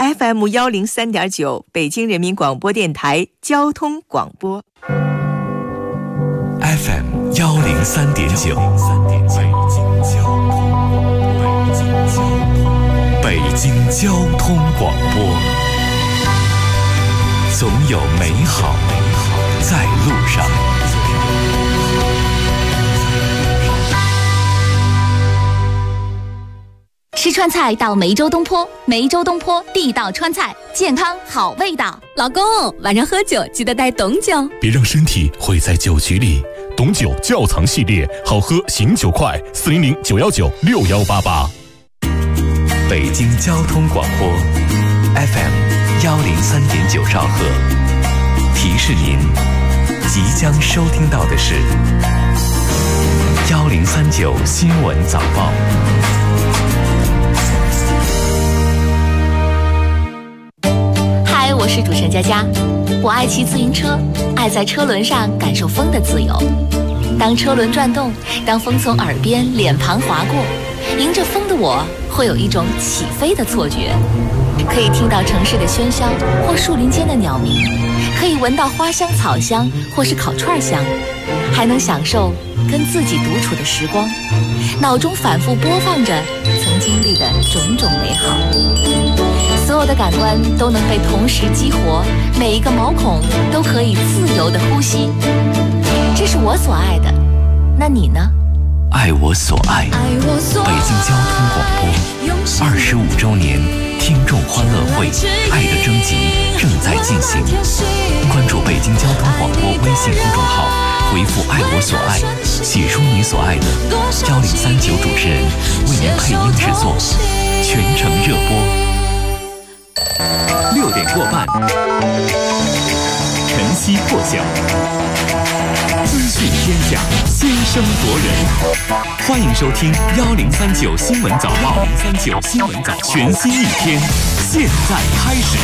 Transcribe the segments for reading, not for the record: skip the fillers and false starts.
FM103.9 北京人民广播电台交通广播。 FM103.9 北京交通广播，总有美好在路上。 吃川菜到梅州东坡，梅州东坡地道川菜，健康好味道。 老公，晚上喝酒记得带董酒， 别让身体毁在酒局里。董酒窖藏系列，好喝醒酒快，400-919-6188。北京交通广播 FM103.9兆赫，提示您即将收听到的是1039新闻早报。 嗨，我是主持人佳佳。我爱骑自行车，爱在车轮上感受风的自由。当车轮转动，当风从耳边、脸庞划过，迎着风的我会有一种起飞的错觉。可以听到城市的喧嚣或树林间的鸟鸣，可以闻到花香、草香或是烤串香，还能享受跟自己独处的时光，脑中反复播放着曾经历的种种美好。所有的感官都能被同时激活，每一个毛孔都可以自由地呼吸。这是我所爱的，那你呢？ 爱我所爱，北京交通广播25周年听众欢乐会爱的征集正在进行，关注北京交通广播微信公众号，回复爱我所爱，写出你所爱的，1039主持人为您配音制作，全程热播。6点过半，晨曦破晓，资讯天下，先声夺人。欢迎收听1039新闻早报，1039新闻早报，全新一天，现在开始。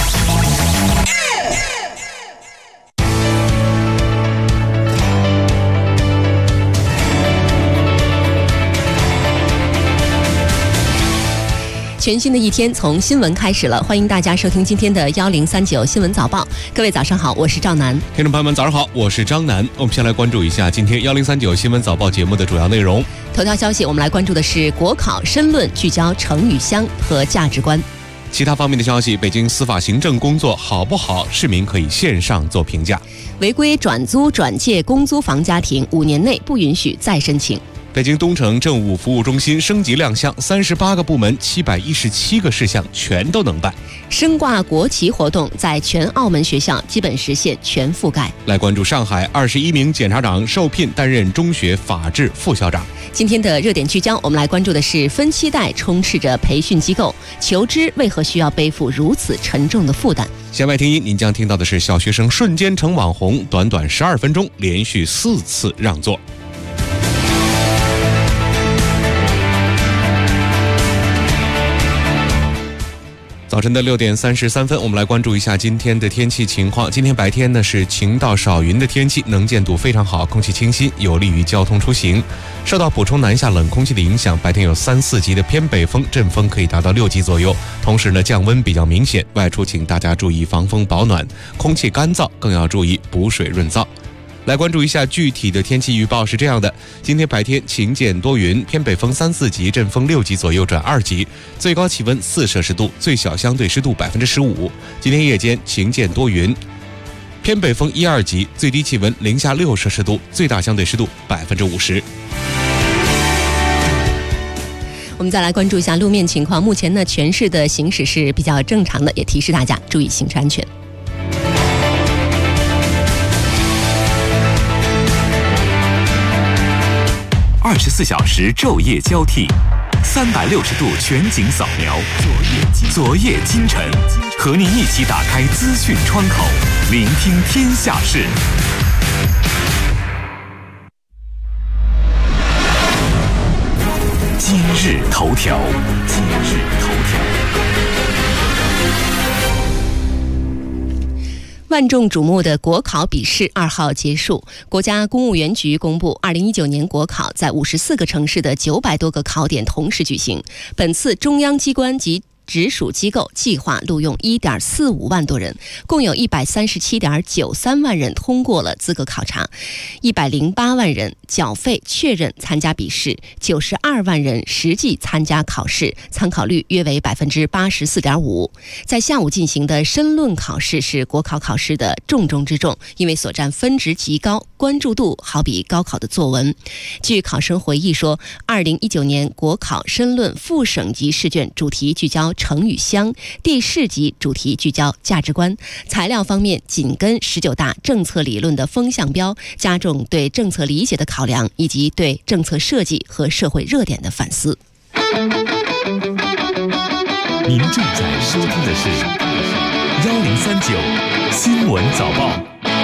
全新的一天从新闻开始了，欢迎大家收听今天的1039新闻早报。各位早上好，我是赵楠。 听众朋友们早上好，我是张楠。我们先来关注一下今天1039新闻早报节目的主要内容。 头条消息，我们来关注的是国考申论聚焦成语乡和价值观。 其他方面的消息，北京司法行政工作好不好，市民可以线上做评价。 违规转租转借公租房家庭5年内不允许再申请。 北京东城政务服务中心升级亮相，38个部门717个事项全都能办。 升挂国旗活动在全澳门学校基本实现全覆盖。 来关注上海21名检察长受聘担任中学法制副校长。 今天的热点聚焦，我们来关注的是分期贷充斥着培训机构，求知为何需要背负如此沉重的负担。 弦外听音，您将听到的是小学生瞬间成网红，短短12分钟连续4次让座。早晨的6点33分，我们来关注一下今天的天气情况。今天白天呢是晴到少云的天气，能见度非常好，空气清新，有利于交通出行。受到补充南下冷空气的影响，白天有3、4级的偏北风，阵风可以达到6级左右。同时呢，降温比较明显，外出请大家注意防风保暖，空气干燥更要注意补水润燥。来关注一下具体的天气预报是这样的：今天白天晴间多云，偏北风3、4级，阵风6级左右转2级，最高气温4摄氏度，最小相对湿度15%。今天夜间晴间多云，偏北风1、2级，最低气温零下6摄氏度，最大相对湿度50%。 我们再来关注一下路面情况，目前呢全市的行驶是比较正常的，也提示大家注意行车安全。 24小时昼夜交替，360度全景扫描，昨夜今晨，和您一起打开资讯窗口，聆听天下事。今日头条。 万众瞩目的国考笔试2号结束，国家公务员局公布，2019年国考在54个城市的900多个考点同时举行。本次中央机关及直属机构计划录用 1.45 万多人，共有137.93万人通过了资格考察，108万人缴费确认参加笔试，92万人实际参加考试，参考率约为 84.5%。在下午进行的申论考试是国考考试的重中之重，因为所占分值极高，关注度好比高考的作文。据考生回忆说，2019年国考申论副省级试卷主题聚焦城与乡，地市级主题聚焦价值观，材料方面紧跟19大政策理论的风向标，加重对政策理解的考量，以及对政策设计和社会热点的反思。 您正在收听的是1039新闻早报。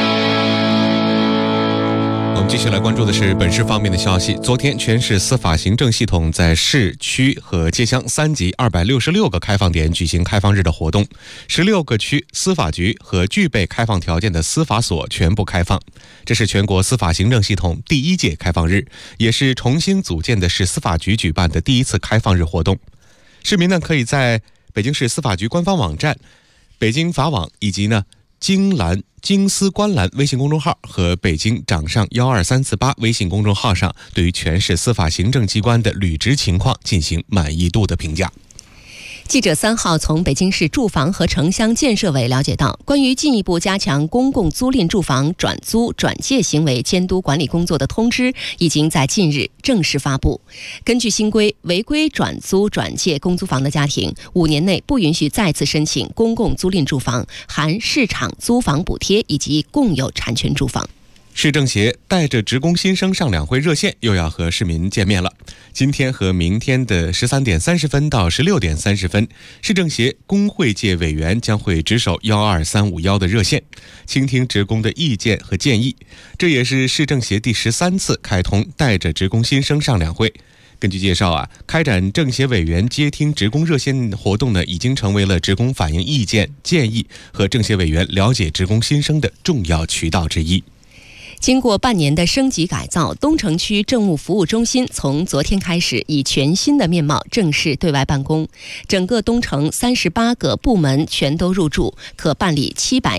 我们继续来关注的是本市方面的消息。昨天，全市司法行政系统在市区和街乡3级266个开放点举行开放日的活动，16个区司法局和具备开放条件的司法所全部开放。这是全国司法行政系统第1届开放日，也是重新组建的市司法局举办的第1次开放日活动。市民呢可以在北京市司法局官方网站、北京法网以及京司观澜微信公众号和北京掌上12348微信公众号上，对于全市司法行政机关的履职情况进行满意度的评价。 记者3号从北京市住房和城乡建设委了解到，关于进一步加强公共租赁住房转租转借行为监督管理工作的通知已经在近日正式发布。根据新规，违规转租转借公租房的家庭5年内不允许再次申请公共租赁住房，含市场租房补贴以及共有产权住房。 市政协带着职工新生上两会热线又要和市民见面了。今天和明天的13点30分到16点30分，市政协工会界委员将会值守12351的热线，倾听职工的意见和建议。这也是市政协第13次开通带着职工新生上两会。根据介绍开展政协委员接听职工热线活动呢，已经成为了职工反映意见、建议和政协委员了解职工新生的重要渠道之一。 经过半年的升级改造，东城区政务服务中心从昨天开始以全新的面貌正式对外办公。整个东城38个部门全都入驻，可办理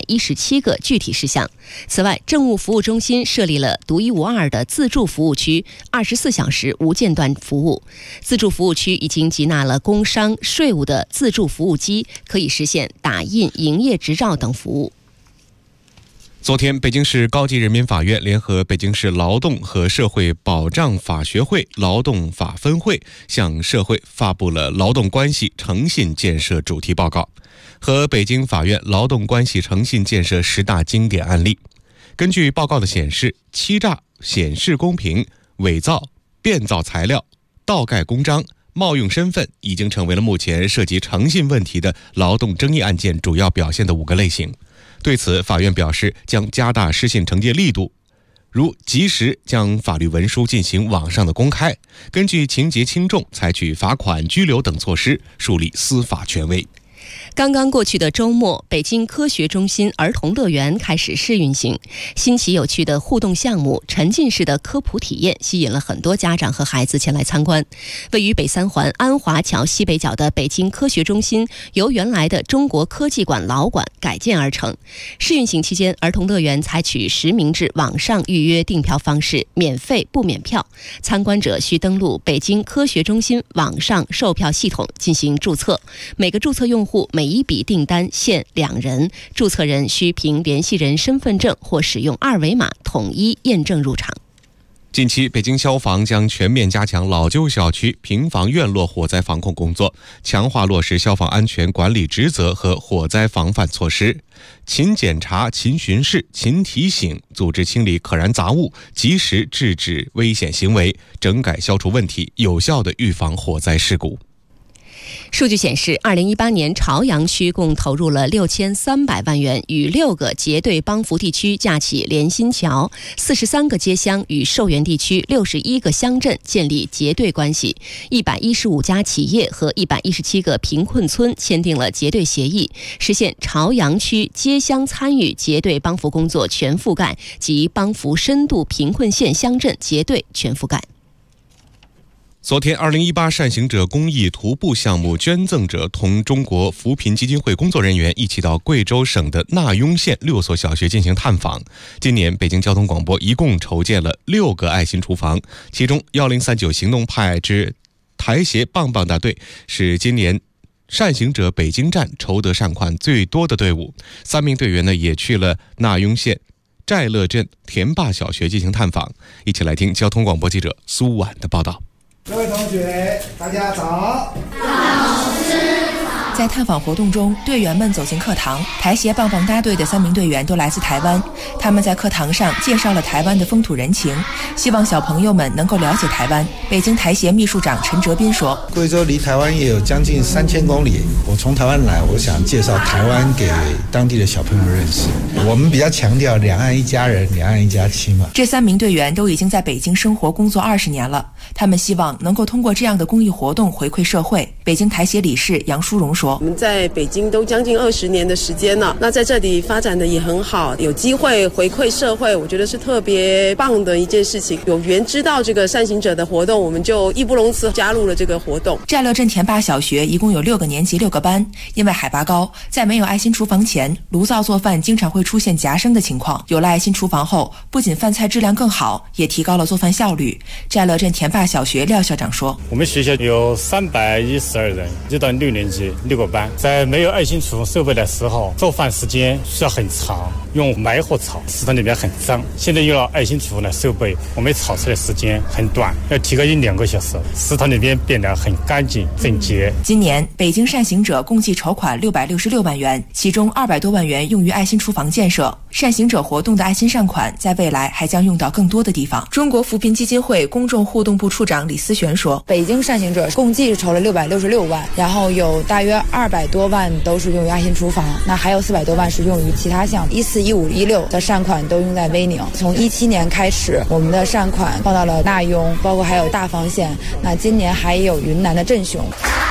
717个具体事项。此外，政务服务中心设立了独一无二的自助服务区，24小时无间断服务。自助服务区已经集纳了工商、税务的自助服务机，可以实现打印营业执照等服务。 昨天，北京市高级人民法院联合北京市劳动和社会保障法学会劳动法分会向社会发布了劳动关系诚信建设主题报告和北京法院劳动关系诚信建设10大经典案例。根据报告的显示，欺诈、显示公平、伪造、变造材料、盗盖公章、冒用身份已经成为了目前涉及诚信问题的劳动争议案件主要表现的5个类型。对此，法院表示将加大失信惩戒力度，如及时将法律文书进行网上的公开，根据情节轻重采取罚款、拘留等措施，树立司法权威。 刚刚过去的周末，北京科学中心儿童乐园开始试运行。新奇有趣的互动项目、沉浸式的科普体验吸引了很多家长和孩子前来参观。位于北三环安华桥西北角的北京科学中心，由原来的中国科技馆老馆改建而成。试运行期间，儿童乐园采取实名制网上预约订票方式，免费不免票。参观者需登录北京科学中心网上售票系统进行注册，每个注册用户每一笔订单限2人，注册人需凭联系人身份证或使用2维码统一验证入场。 近期，北京消防将全面加强老旧小区、平房院落火灾防控工作，强化落实消防安全管理职责和火灾防范措施，勤检查、勤巡视、勤提醒，组织清理可燃杂物，及时制止危险行为，整改消除问题，有效地预防火灾事故。 数据显示，2018年朝阳区共投入了6300万元，与6个结对帮扶地区架起联心桥，43个街乡与受援地区61个乡镇建立结对关系，115家企业和117个贫困村签订了结对协议，实现朝阳区街乡参与结对帮扶工作全覆盖及帮扶深度贫困县乡镇结对全覆盖。 昨天，2018善行者公益徒步项目捐赠者同中国扶贫基金会工作人员一起到贵州省的纳雍县6所小学进行探访。今年，北京交通广播一共筹建了6个爱心厨房，其中1039行动派之台协棒棒大队是今年善行者北京站筹得善款最多的队伍。3名队员呢也去了纳雍县寨乐镇田坝小学进行探访。一起来听交通广播记者苏婉的报道。 各位同学，大家早。 在探访活动中，队员们走进课堂，台协棒棒哒队的3名队员都来自台湾，他们在课堂上介绍了台湾的风土人情，希望小朋友们能够了解台湾。北京台协秘书长陈哲斌说， 贵州离台湾也有将近3000公里，我从台湾来，我想介绍台湾给当地的小朋友认识。我们比较强调两岸一家人，两岸一家亲嘛。 这3名队员都已经在北京生活工作20年了，他们希望能够通过这样的公益活动回馈社会。北京台协理事杨淑荣说， 我们在北京都将近20年的时间了，那在这里发展的也很好，有机会回馈社会，我觉得是特别棒的一件事情。有缘知道这个善行者的活动，我们就义不容辞加入了这个活动。 寨乐镇田坝小学一共有6个年级6个班，因为海拔高，在没有爱心厨房前，炉灶做饭经常会出现夹生的情况。有了爱心厨房后，不仅饭菜质量更好，也提高了做饭效率。寨乐镇田坝小学廖校长说， 我们学校有312人，直到6年级6个班。在没有爱心厨房设备的时候，做饭时间需要很长，用埋火炒，食堂里面很脏。现在有了爱心厨房的设备，我们炒出来时间很短，要提高1-2个小时，食堂里面变得很干净整洁。 今年北京善行者共计筹款666万元，其中200多万元用于爱心厨房建设。善行者活动的爱心善款在未来还将用到更多的地方。中国扶贫基金会公众互动部处长李思璇说， 北京善行者共计筹了666万，然后有大约200多万都是用于爱心厨房，那还有400多万是用于其他项目。14、15、16的善款都用在威宁。从17年开始，我们的善款放到了纳雍，包括还有大房县，那今年还有云南的镇雄。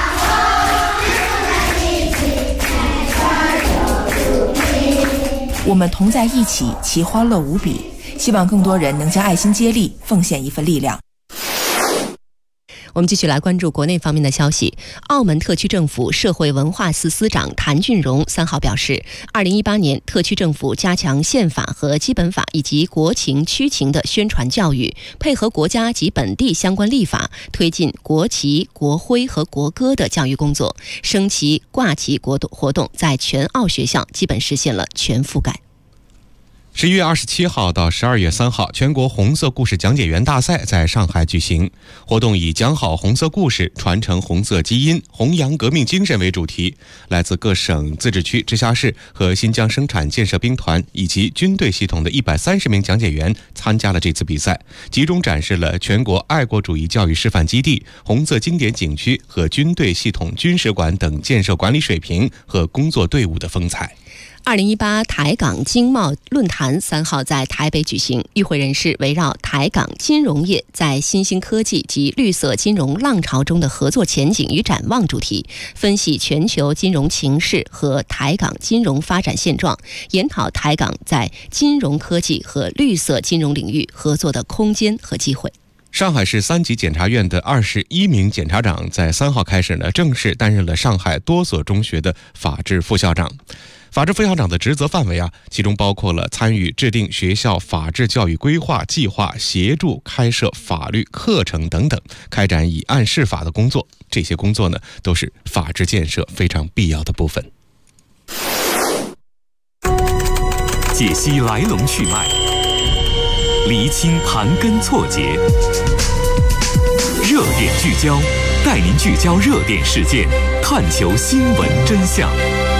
我们同在一起，其欢乐无比。希望更多人能将爱心接力，奉献一份力量。 我们继续来关注国内方面的消息。澳门特区政府社会文化司司长谭俊荣3号表示，2018年特区政府加强宪法和基本法以及国情区情的宣传教育，配合国家及本地相关立法，推进国旗、国徽和国歌的教育工作，升旗挂旗活动在全澳学校基本实现了全覆盖。 11月27号到12月3号，全国红色故事讲解员大赛在上海举行。活动以讲好红色故事、传承红色基因、弘扬革命精神为主题。来自各省、自治区、直辖市和新疆生产建设兵团以及军队系统的130名讲解员参加了这次比赛，集中展示了全国爱国主义教育示范基地、红色经典景区和军队系统军事馆等建设管理水平和工作队伍的风采。 2018台港经贸论坛3号在台北举行，与会人士围绕台港金融业在新兴科技及绿色金融浪潮中的合作前景与展望主题，分析全球金融情势和台港金融发展现状，研讨台港在金融科技和绿色金融领域合作的空间和机会。 上海市3级检察院的21名检察长在3号开始正式担任了上海多所中学的法制副校长。法制副校长的职责范围其中包括了参与制定学校法治教育规划计划，协助开设法律课程等等，开展以案释法的工作。这些工作呢，都是法治建设非常必要的部分。 解析来龙去脉，厘清盘根错节，热点聚焦，带您聚焦热点事件，探求新闻真相。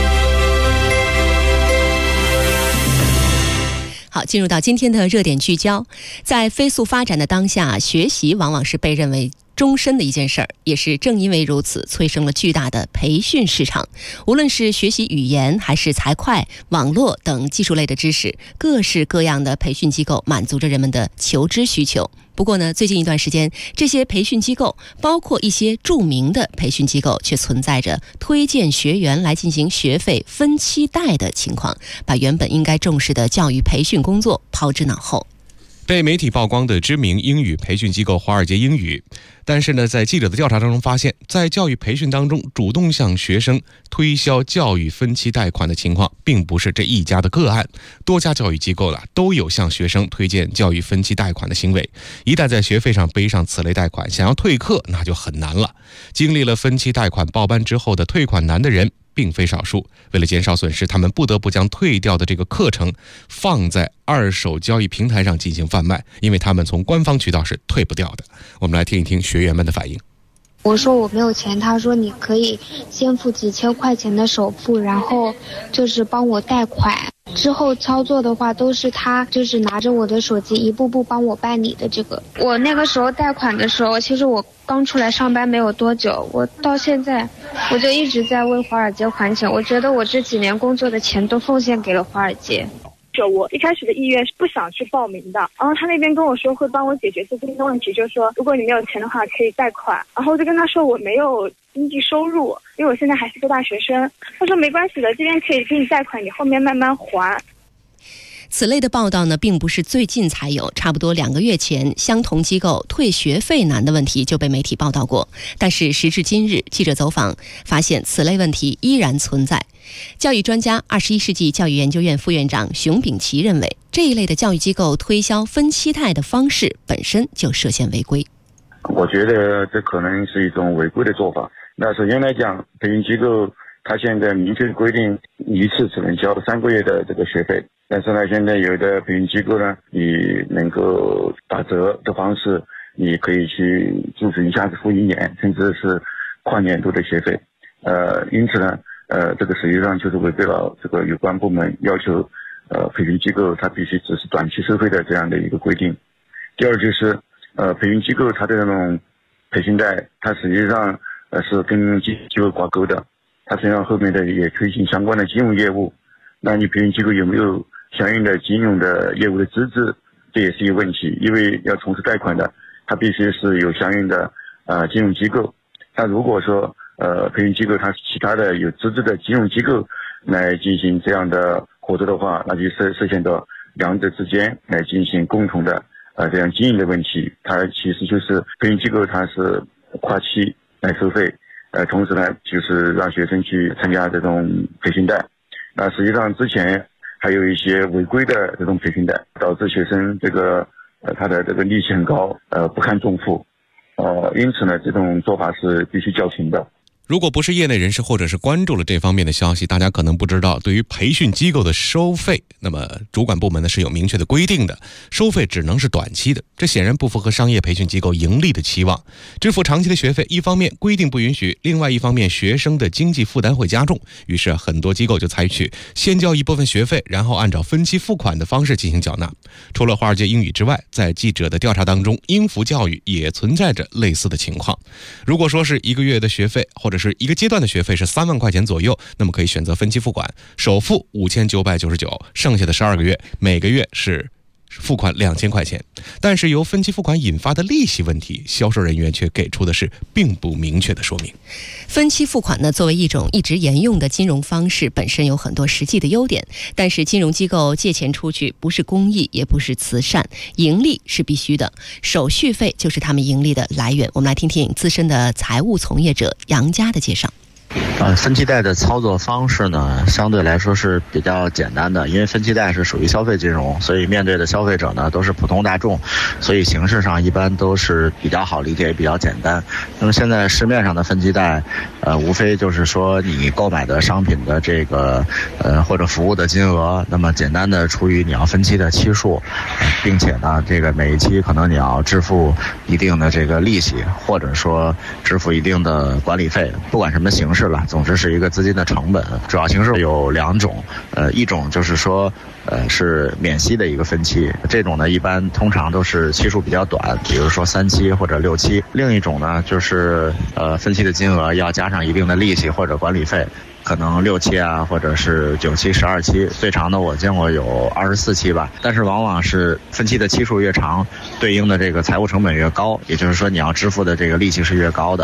好，进入到今天的热点聚焦。在飞速发展的当下，学习往往是被认为终身的一件事儿，也是正因为如此，催生了巨大的培训市场。无论是学习语言还是财会、网络等技术类的知识，各式各样的培训机构满足着人们的求知需求。不过呢，最近一段时间，这些培训机构，包括一些著名的培训机构，却存在着推荐学员来进行学费分期贷的情况，把原本应该重视的教育培训工作抛之脑后。 被媒体曝光的知名英语培训机构华尔街英语。但是呢，在记者的调查当中发现，在教育培训当中主动向学生推销教育分期贷款的情况并不是这一家的个案，多家教育机构都有向学生推荐教育分期贷款的行为。一旦在学费上背上此类贷款，想要退课那就很难了。经历了分期贷款报班之后的退款难的人并非少数，为了减少损失，他们不得不将退掉的这个课程放在二手交易平台上进行贩卖，因为他们从官方渠道是退不掉的。我们来听一听学员们的反应。 我说我没有钱，他说你可以先付几千块钱的首付，然后就是帮我贷款，之后操作的话都是他就是拿着我的手机一步步帮我办理的。这个我那个时候贷款的时候，其实我刚出来上班没有多久，我到现在我就一直在为华尔街还钱，我觉得我这几年工作的钱都奉献给了华尔街。 我一开始的意愿是不想去报名的，然后他那边跟我说会帮我解决资金的问题，就是说如果你没有钱的话可以贷款，然后我就跟他说我没有经济收入，因为我现在还是个大学生。他说没关系的，这边可以给你贷款，你后面慢慢还。 此类的报道呢，并不是最近才有，差不多2个月前，相同机构退学费难的问题就被媒体报道过。但是时至今日，记者走访发现，此类问题依然存在。教育专家、21世纪教育研究院副院长熊丙奇认为，这一类的教育机构推销分期贷的方式本身就涉嫌违规。 我觉得这可能是一种违规的做法。那首先来讲，培训机构它现在明确规定一次只能交3个月的这个学费，但是呢，现在有的培训机构呢，你能够打折的方式，你可以去就是一下子付1年，甚至是跨年度的学费。因此呢，这个实际上就是违背了这个有关部门要求，培训机构它必须只是短期收费的这样的一个规定。第二就是，培训机构它的那种培训贷，它实际上是跟机构挂钩的，它实际上后面的也推行相关的金融业务。那你培训机构有没有相应的金融的业务的资质，这也是一个问题，因为要从事贷款的，它必须是有相应的金融机构。那如果说培训机构它其他的有资质的金融机构来进行这样的活动的话，那就涉嫌到两者之间来进行共同的这样经营的问题。它其实就是培训机构它是跨期来收费，同时呢就是让学生去参加这种培训贷。那实际上之前还有一些违规的这种培训贷，导致学生这个他的这个利息很高，不堪重负。因此呢，这种做法是必须叫停的。 如果不是业内人士或者是关注了这方面的消息，大家可能不知道，对于培训机构的收费，那么主管部门呢是有明确的规定的，收费只能是短期的，这显然不符合商业培训机构盈利的期望。支付长期的学费，一方面规定不允许，另外一方面学生的经济负担会加重，于是很多机构就采取先交一部分学费，然后按照分期付款的方式进行缴纳。除了华尔街英语之外，在记者的调查当中，英孚教育也存在着类似的情况。如果说是1个月的学费，或者是一个阶段的学费是3万块钱左右，那么可以选择分期付款，首付5999，剩下的12个月每个月是付款2000块钱。但是由分期付款引发的利息问题，销售人员却给出的是并不明确的说明。 分期付款呢，作为一种一直沿用的金融方式，本身有很多实际的优点，但是金融机构借钱出去不是公益，也不是慈善，盈利是必须的，手续费就是他们盈利的来源。我们来听听资深的财务从业者杨佳的介绍。 分期贷的操作方式呢，相对来说是比较简单的，因为分期贷是属于消费金融，所以面对的消费者呢都是普通大众，所以形式上一般都是比较好理解，也比较简单。那么现在市面上的分期贷，无非就是说你购买的商品的这个或者服务的金额，那么简单的除以你要分期的期数，并且呢这个每一期可能你要支付一定的这个利息，或者说支付一定的管理费，不管什么形式了，总之是一个资金的成本。主要形式有2种，一种就是说是免息的一个分期，这种呢一般通常都是期数比较短，比如说3期或者6期。另一种呢就是分期的金额要加上一定的利息或者管理费，可能6期啊，或者是9期、12期，最长的我见过有24期吧。但是往往是分期的期数越长，对应的这个财务成本越高，也就是说你要支付的这个利息是越高的。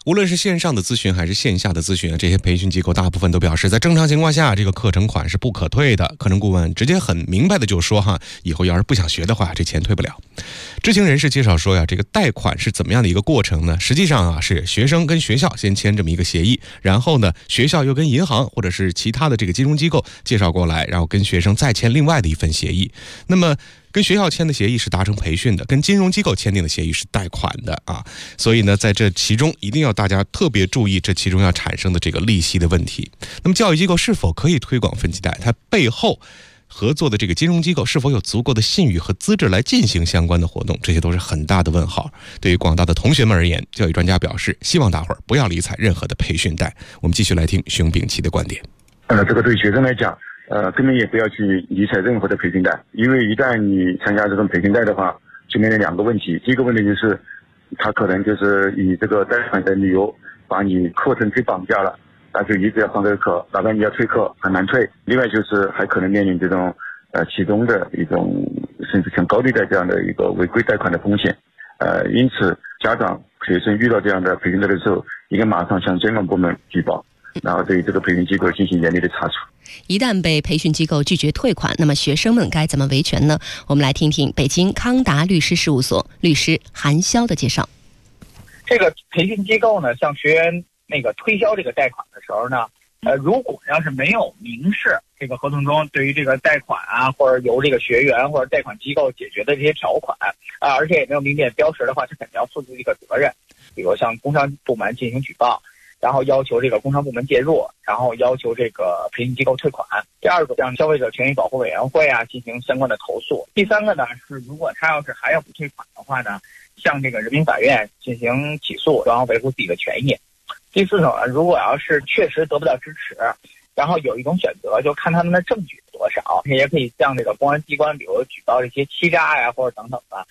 无论是线上的咨询还是线下的咨询，这些培训机构大部分都表示，在正常情况下，这个课程款是不可退的。课程顾问直接很明白的就说以后要是不想学的话，这钱退不了。知情人士介绍说这个贷款是怎么样的一个过程呢？实际上是学生跟学校先签这么一个协议，然后呢，学校又跟银行或者是其他的这个金融机构介绍过来，然后跟学生再签另外的一份协议。那么跟学校签的协议是达成培训的，跟金融机构签订的协议是贷款的所以呢，在这其中一定要大家特别注意这其中要产生的这个利息的问题。那么教育机构是否可以推广分期贷？它背后合作的这个金融机构是否有足够的信誉和资质来进行相关的活动？这些都是很大的问号。对于广大的同学们而言，教育专家表示，希望大伙儿不要理睬任何的培训贷。我们继续来听熊丙奇的观点。 这个对学生来讲，根本也不要去理睬任何的培训贷，因为一旦你参加这种培训贷的话，就面临两个问题。第一个问题就是，他可能就是以这个贷款的理由把你课程给绑架了，那就一直要上这个课，哪怕你要退课很难退。另外就是还可能面临这种其中的一种甚至像高利贷这样的一个违规贷款的风险。因此家长学生遇到这样的培训贷的时候，应该马上向监管部门举报，然后对这个培训机构进行严厉的查处。 一旦被培训机构拒绝退款，那么学生们该怎么维权呢？我们来听听北京康达律师事务所律师韩潇的介绍。 这个培训机构呢，向学员推销这个贷款的时候呢，如果要是没有明示这个合同中对于这个贷款或者由这个学员或者贷款机构解决的这些条款而且也没有明确标识的话，他肯定要负这个责任。比如向工商部门进行举报，然后要求这个工商部门介入，然后要求这个培训机构退款。第二个，向消费者权益保护委员会进行相关的投诉。第三个呢，是如果他要是还要不退款的话呢，向这个人民法院进行起诉，然后维护自己的权益。第四种呢，如果要是确实得不到支持，然后有一种选择，就看他们的证据多少，也可以向这个公安机关，比如举报这些欺诈或者等等的。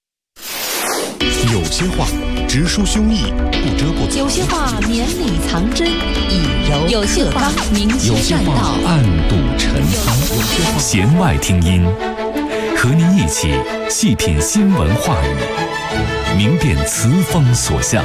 有些话直抒胸臆，不遮不有些话绵里藏针，以柔有些话明修栈道， 暗度陈仓。弦外听音，和您一起细品新闻话语，明辨词风所向。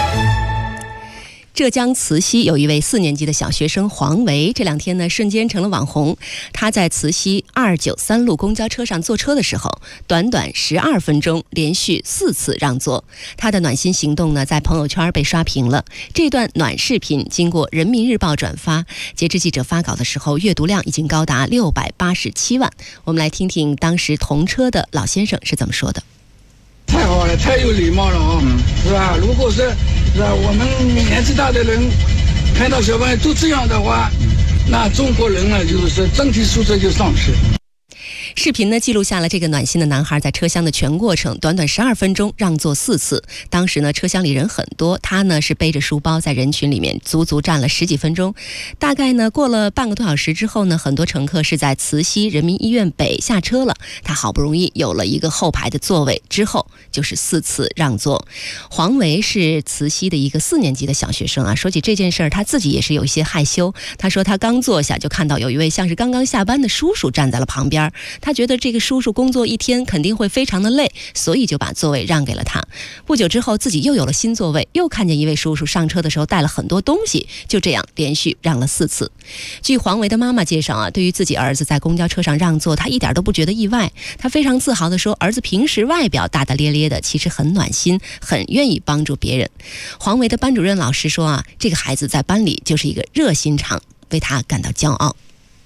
浙江慈溪有一位4年级的小学生黄维，这2天呢瞬间成了网红。他在慈溪293路公交车上坐车的时候，短短12分钟连续4次让座。他的暖心行动呢，在朋友圈被刷屏了。这段暖视频经过人民日报转发，截至记者发稿的时候，阅读量已经高达687万。我们来听听当时同车的老先生是怎么说的。 太好了，太有礼貌了是吧？如果是吧，我们年纪大的人看到小朋友都这样的话，那中国人呢，就是整体素质就上去。 视频呢记录下了这个暖心的男孩在车厢的全过程，短短12分钟让座4次。当时呢车厢里人很多，他呢是背着书包在人群里面足足站了10几分钟。大概呢过了半个多小时之后呢，很多乘客是在慈溪人民医院北下车了，他好不容易有了一个后排的座位，之后就是4次让座。黄维是慈溪的一个4年级的小学生说起这件事儿，他自己也是有一些害羞。他说他刚坐下就看到有一位像是刚刚下班的叔叔站在了旁边，他觉得这个叔叔工作一天肯定会非常的累，所以就把座位让给了他。不久之后自己又有了新座位，又看见一位叔叔上车的时候带了很多东西，就这样连续让了4次。据黄维的妈妈介绍对于自己儿子在公交车上让座，他一点都不觉得意外。他非常自豪地说，儿子平时外表大大咧咧的，其实很暖心，很愿意帮助别人。黄维的班主任老师说这个孩子在班里就是一个热心肠，为他感到骄傲。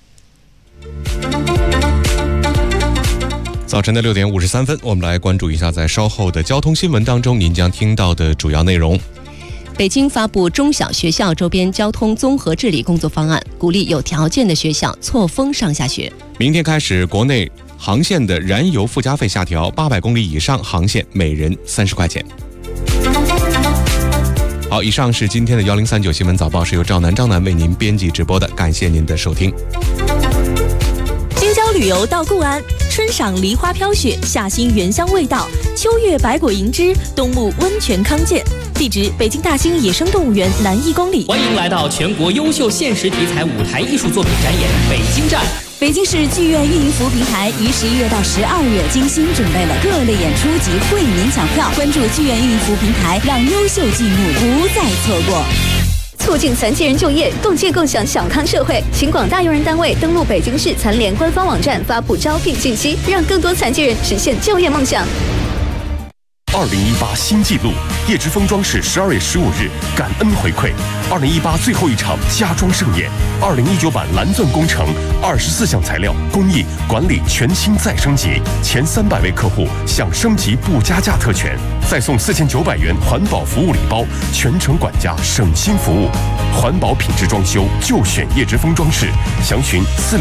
早晨的6点53分，我们来关注一下在稍后的交通新闻当中您将听到的主要内容。 北京发布中小学校周边交通综合治理工作方案，鼓励有条件的学校错峰上下学。 明天开始，国内航线的燃油附加费下调，800公里以上航线每人30块钱。好，以上是今天的1039新闻早报，是由赵楠为您编辑直播的，感谢您的收听。 京郊旅游到固安，春赏梨花飘雪，夏兴原香味道，秋月百果迎枝，冬沐温泉康健。 地址北京大兴野生动物园南1公里。 欢迎来到全国优秀现实题材舞台艺术作品展演北京站。 北京市剧院运营服务平台于11月到12月精心准备了各类演出及惠民抢票，关注剧院运营服务平台，让优秀剧目不再错过。 促进残疾人就业，共建共享小康社会，请广大用人单位登录北京市残联官方网站发布招聘信息，让更多残疾人实现就业梦想。 2018新纪录，叶之峰装饰12月15日感恩回馈2018最后一场家装盛宴，2019版蓝钻工程24项材料工艺管理全新再升级，前300位客户享升级不加价特权，再送4900元环保服务礼包，全程管家省心服务，环保品质装修就选叶之峰装饰，详询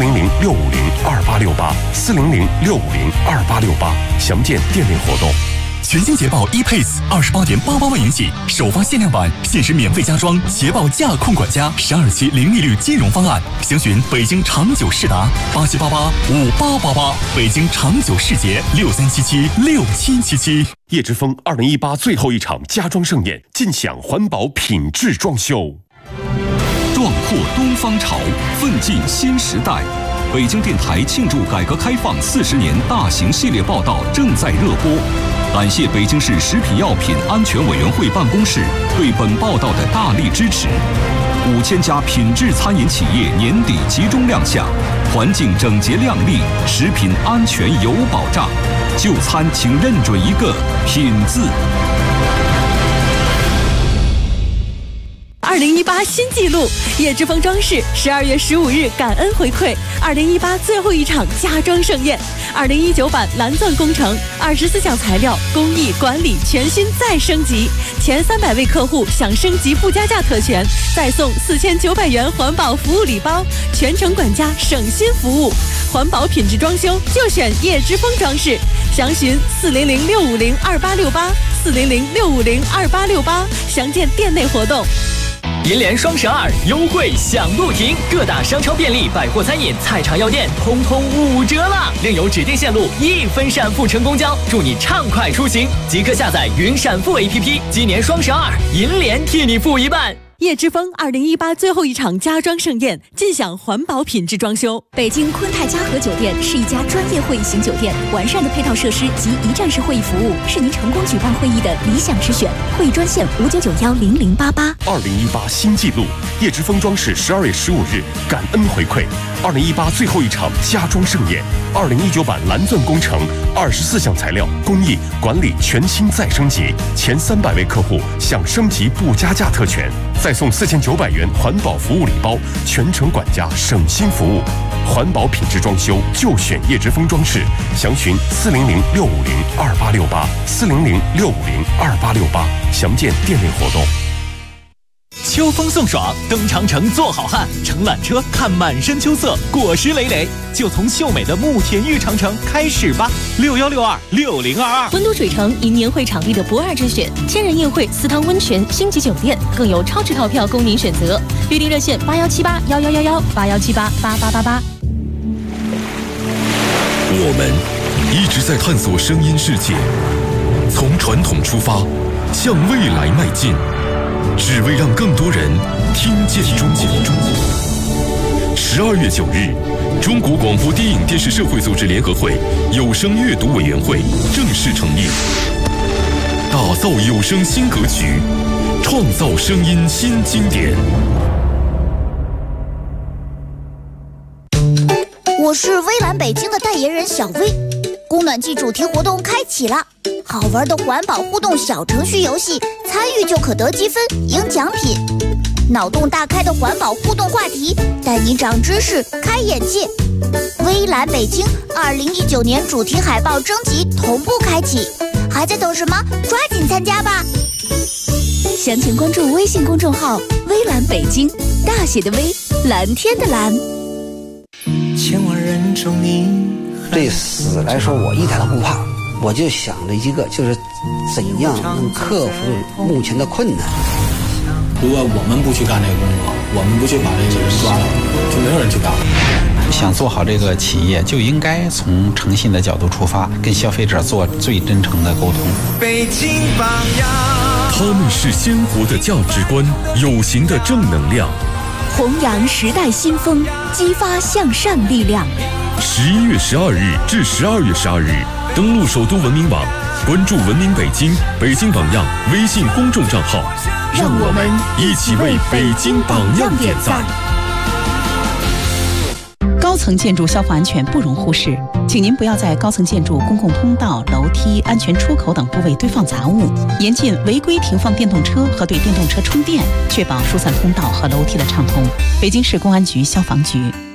400-650-2868，400-650-2868，详见店内活动。 全新捷豹 ePace28.88万元起，首发限量版，限时免费加装捷豹驾控管家，12期零利率金融方案，详询北京长久世达87885888，北京长久世捷63776777。 叶之峰2018最后一场家装盛宴，尽享环保品质装修。 壮阔东方潮，奋进新时代。北京电台庆祝改革开放40年大型系列报道正在热播。感谢北京市食品药品安全委员会办公室对本报道的大力支持。5000家品质餐饮企业年底集中亮相，环境整洁亮丽，食品安全有保障。就餐请认准一个“品”字。 2018新纪录，叶之峰装饰12月15日感恩回馈2018最后一场家装盛宴，2019版蓝钻工程24项材料工艺管理全新再升级，前300位客户享升级不加价特权，再送4900元环保服务礼包，全程管家省心服务，环保品质装修就选叶之峰装饰，详询400-650-2868，400-650-2868，详见店内活动。 银联双12优惠享不停，各大商超便利、百货餐饮、菜场药店通通5折了，另有指定线路1分闪付乘公交，祝你畅快出行！即刻下载云闪付 APP， 今年双12，银联替你付一半。 叶之峰2018最后一场家装盛宴，尽享环保品质装修。 北京昆泰嘉禾酒店是一家专业会议型酒店，完善的配套设施及一站式会议服务是您成功举办会议的理想之选。会议专线599100088。 2018新纪录，叶之峰装饰12月15日感恩回馈2018最后一场家装盛宴，2019版蓝钻工程24项材料工艺管理全新再升级，前300位客户享升级不加价特权，再送4900元环保服务礼包，全程管家省心服务，环保品质装修就选叶之峰装饰，详询400-650-2868，400-650-2868，详见店内活动。 秋风送爽，登长城做好汉，乘缆车看满山秋色，果实累累，就从秀美的慕田峪长城开始吧。61626022， 温都水城因年会场地的不二之选，千人宴会、私汤温泉、星级酒店，更有超值套票供您选择。预订热线81781111，81788888。 我们一直在探索声音世界，从传统出发，向未来迈进。只为让更多人听见中国。12月9日，中国广播电影电视社会组织联合会有声阅读委员会正式成立，打造有声新格局，创造声音新经典。 我是微蓝北京的代言人小薇。供暖季主题活动开启了，好玩的环保互动小程序游戏，参与就可得积分赢奖品。脑洞大开的环保互动话题，带你长知识开眼界。微蓝北京2019年主题海报征集同步开启，还在等什么？抓紧参加吧！ 详情关注微信公众号微蓝北京，大写的微，蓝天的蓝。 千万人中你对死来说我一点都不怕，我就想着一个，就是怎样能克服目前的困难。 如果我们不去干这个工作，我们不去把这个人抓了，就没有人去干了。 想做好这个企业，就应该从诚信的角度出发，跟消费者做最真诚的沟通。 北京榜样。 他们是鲜活的价值观，有形的正能量， 弘扬时代新风，激发向善力量。 11月12日至12月12日，登录首都文明网，关注文明北京、北京榜样微信公众账号， 让我们一起为北京榜样点赞。 高层建筑消防安全不容忽视，请您不要在高层建筑公共通道、楼梯、安全出口等部位堆放杂物，严禁违规停放电动车和对电动车充电，确保疏散通道和楼梯的畅通。北京市公安局消防局。